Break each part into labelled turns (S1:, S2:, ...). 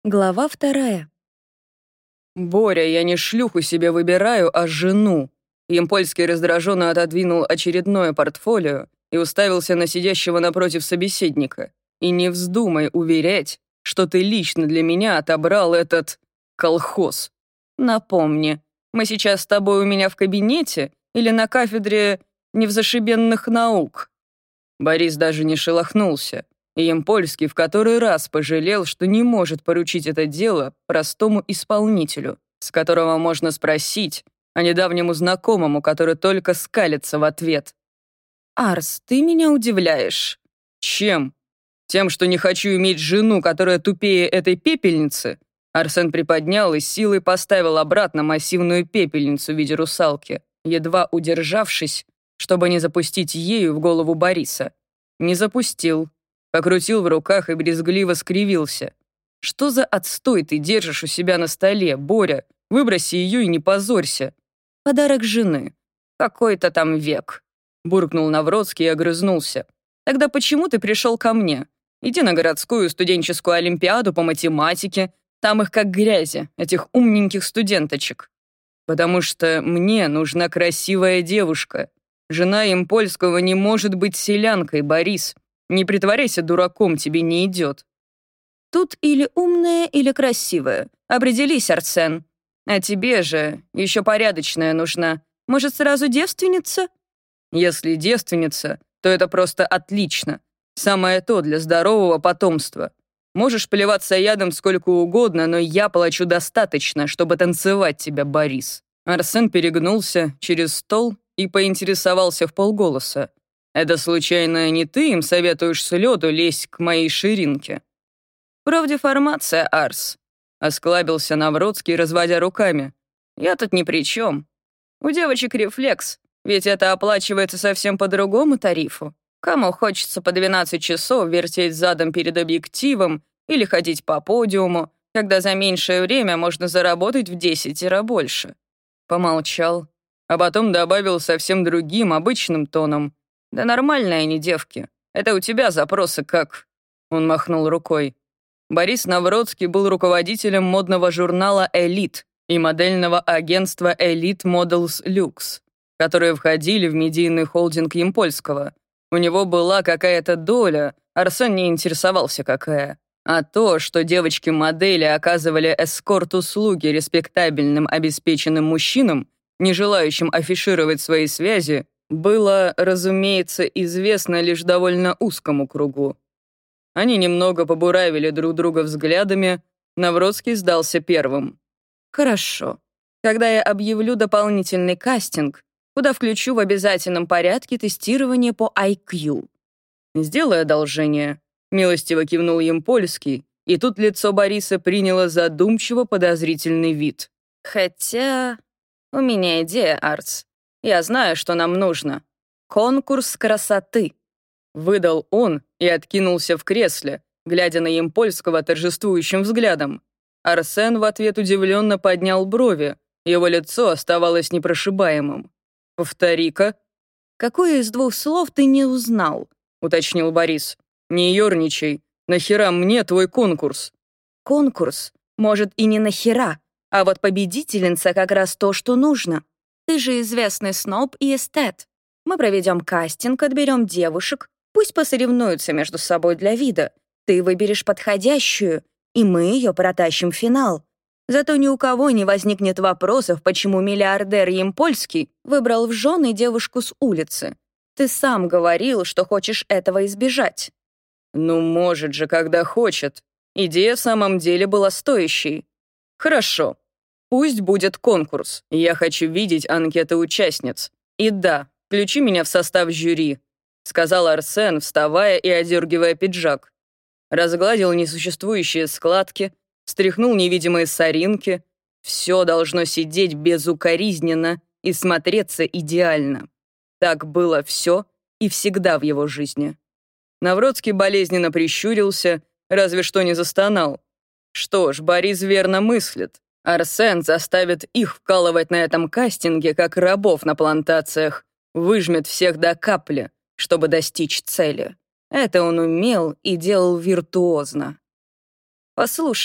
S1: Глава 2.
S2: «Боря, я не шлюху себе выбираю, а жену». Ямпольский раздраженно отодвинул очередное портфолио и уставился на сидящего напротив собеседника. «И не вздумай уверять, что ты лично для меня отобрал этот колхоз. Напомни, мы сейчас с тобой у меня в кабинете или на кафедре невзашибенных наук?» Борис даже не шелохнулся. И Ямпольский в который раз пожалел, что не может поручить это дело простому исполнителю, с которого можно спросить, а не давнему знакомому, который только скалится в ответ. «Арс, ты меня удивляешь». «Чем? Тем, что не хочу иметь жену, которая тупее этой пепельницы?» Арсен приподнял и силой поставил обратно массивную пепельницу в виде русалки, едва удержавшись, чтобы не запустить ею в голову Бориса. Не запустил. Покрутил в руках и брезгливо скривился. «Что за отстой ты держишь у себя на столе, Боря? Выброси ее и не позорься. Подарок жены. Какой-то там век», — буркнул Навроцкий и огрызнулся. «Тогда почему ты пришел ко мне? Иди на городскую студенческую олимпиаду по математике. Там их как грязи, этих умненьких студенточек. Потому что мне нужна красивая девушка. Жена Ямпольского не может быть селянкой, Борис. Не притворяйся дураком, тебе не идет». «Тут или умная, или красивая. Определись, Арсен. А тебе же еще порядочная нужна. Может, сразу девственница?» «Если девственница, то это просто отлично. Самое то для здорового потомства. Можешь плеваться ядом сколько угодно, но я плачу достаточно, чтобы танцевать тебя, Борис». Арсен перегнулся через стол и поинтересовался вполголоса. «Это, случайно, не ты им советуешь с лёду лезть к моей ширинке?» «Профдеформация, Арс», — осклабился Навроцкий, разводя руками. «Я тут ни при чем. У девочек рефлекс, ведь это оплачивается совсем по другому тарифу. Кому хочется по 12 часов вертеть задом перед объективом или ходить по подиуму, когда за меньшее время можно заработать в 10 больше?» Помолчал, а потом добавил совсем другим, обычным тоном. «Да нормальные они девки. Это у тебя запросы как...» Он махнул рукой. Борис Навроцкий был руководителем модного журнала «Элит» и модельного агентства «Элит Models Luxe», которые входили в медийный холдинг Ямпольского. У него была какая-то доля, Арсен не интересовался какая. А то, что девочки-модели оказывали эскорт-услуги респектабельным обеспеченным мужчинам, не желающим афишировать свои связи, было, разумеется, известно лишь довольно узкому кругу. Они немного побуравили друг друга взглядами, Навроцкий сдался первым. «Хорошо. Когда я объявлю дополнительный кастинг, куда включу в обязательном порядке тестирование по IQ». «Сделай одолжение», — милостиво кивнул Ямпольский, и тут лицо Бориса приняло задумчиво подозрительный вид. «Хотя у меня идея, Арс. Я знаю, что нам нужно. Конкурс красоты», — выдал он и откинулся в кресле, глядя на Ямпольского торжествующим взглядом. Арсен в ответ удивленно поднял брови, его лицо оставалось непрошибаемым. «Повтори-ка». «Какое из двух слов ты не узнал?» — уточнил Борис. «Не ерничай. Нахера мне твой конкурс?» «Конкурс? Может, и не нахера, а вот победительница как раз то, что нужно. Ты же известный сноб и эстет. Мы проведем кастинг, отберем девушек, пусть посоревнуются между собой для вида. Ты выберешь подходящую, и мы ее протащим в финал. Зато ни у кого не возникнет вопросов, почему миллиардер Ямпольский выбрал в жены девушку с улицы. Ты сам говорил, что хочешь этого избежать». «Ну, может же, когда хочет. Идея в самом деле была стоящей. Хорошо. Пусть будет конкурс. Я хочу видеть анкеты участниц. И да, включи меня в состав жюри», — сказал Арсен, вставая и одергивая пиджак. Разгладил несуществующие складки, стряхнул невидимые соринки. Все должно сидеть безукоризненно и смотреться идеально. Так было все и всегда в его жизни. Навроцкий болезненно прищурился, разве что не застонал. Что ж, Борис верно мыслит. Арсен заставит их вкалывать на этом кастинге, как рабов на плантациях, выжмет всех до капли, чтобы достичь цели. Это он умел и делал виртуозно. «Послушай,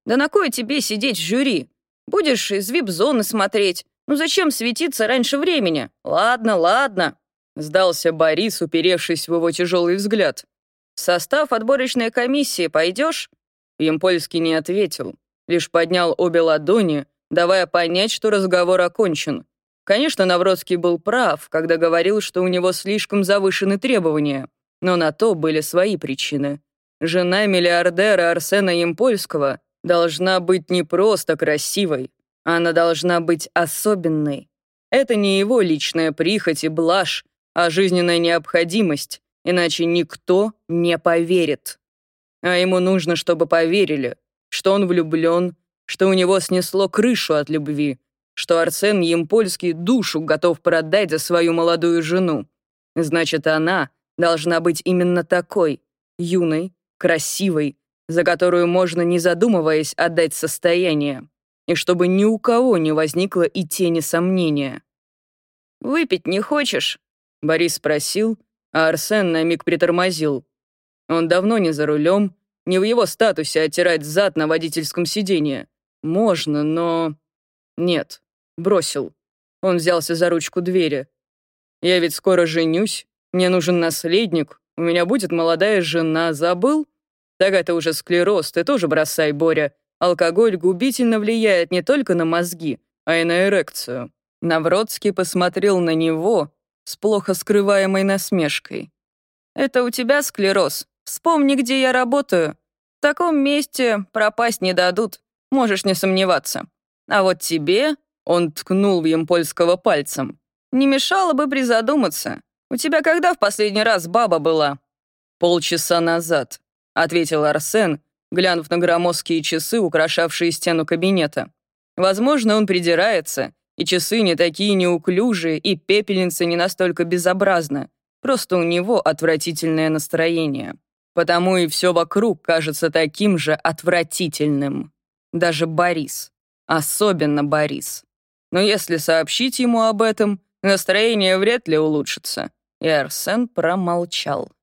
S2: Да на кой тебе сидеть в жюри? Будешь из вип-зоны смотреть. Ну зачем светиться раньше времени? Ладно, ладно. Сдался Борис, уперевшись в его тяжелый взгляд. В состав отборочной комиссии пойдешь? Ямпольский не ответил, лишь поднял обе ладони, давая понять, что разговор окончен. Конечно, Навроцкий был прав, когда говорил, что у него слишком завышены требования, но на то были свои причины. Жена миллиардера Арсена Ямпольского должна быть не просто красивой, она должна быть особенной. Это не его личная прихоть и блажь, а жизненная необходимость, иначе никто не поверит. А ему нужно, чтобы поверили, что он влюблен, что у него снесло крышу от любви, что Арсен Ямпольский душу готов продать за свою молодую жену. Значит, она должна быть именно такой, юной, красивой, за которую можно, не задумываясь, отдать состояние, и чтобы ни у кого не возникло и тени сомнения. «Выпить не хочешь?» — Борис спросил, а Арсен на миг притормозил. Он давно не за рулем, не в его статусе оттирать зад на водительском сиденье. Можно, но... Нет, бросил. Он взялся за ручку двери. «Я ведь скоро женюсь, мне нужен наследник, у меня будет молодая жена, забыл? Так это уже склероз, ты тоже бросай, Боря. Алкоголь губительно влияет не только на мозги, а и на эрекцию». Навроцкий посмотрел на него с плохо скрываемой насмешкой. «Это у тебя склероз? Вспомни, где я работаю. В таком месте пропасть не дадут, можешь не сомневаться. А вот тебе...» — он ткнул в Ямпольского пальцем. «Не мешало бы призадуматься. У тебя когда в последний раз баба была?» «Полчаса назад», — ответил Арсен, глянув на громоздкие часы, украшавшие стену кабинета. «Возможно, он придирается, и часы не такие неуклюжие, и пепельница не настолько безобразна. Просто у него отвратительное настроение. Потому и все вокруг кажется таким же отвратительным. Даже Борис. Особенно Борис. Но если сообщить ему об этом, настроение вряд ли улучшится». И Арсен промолчал.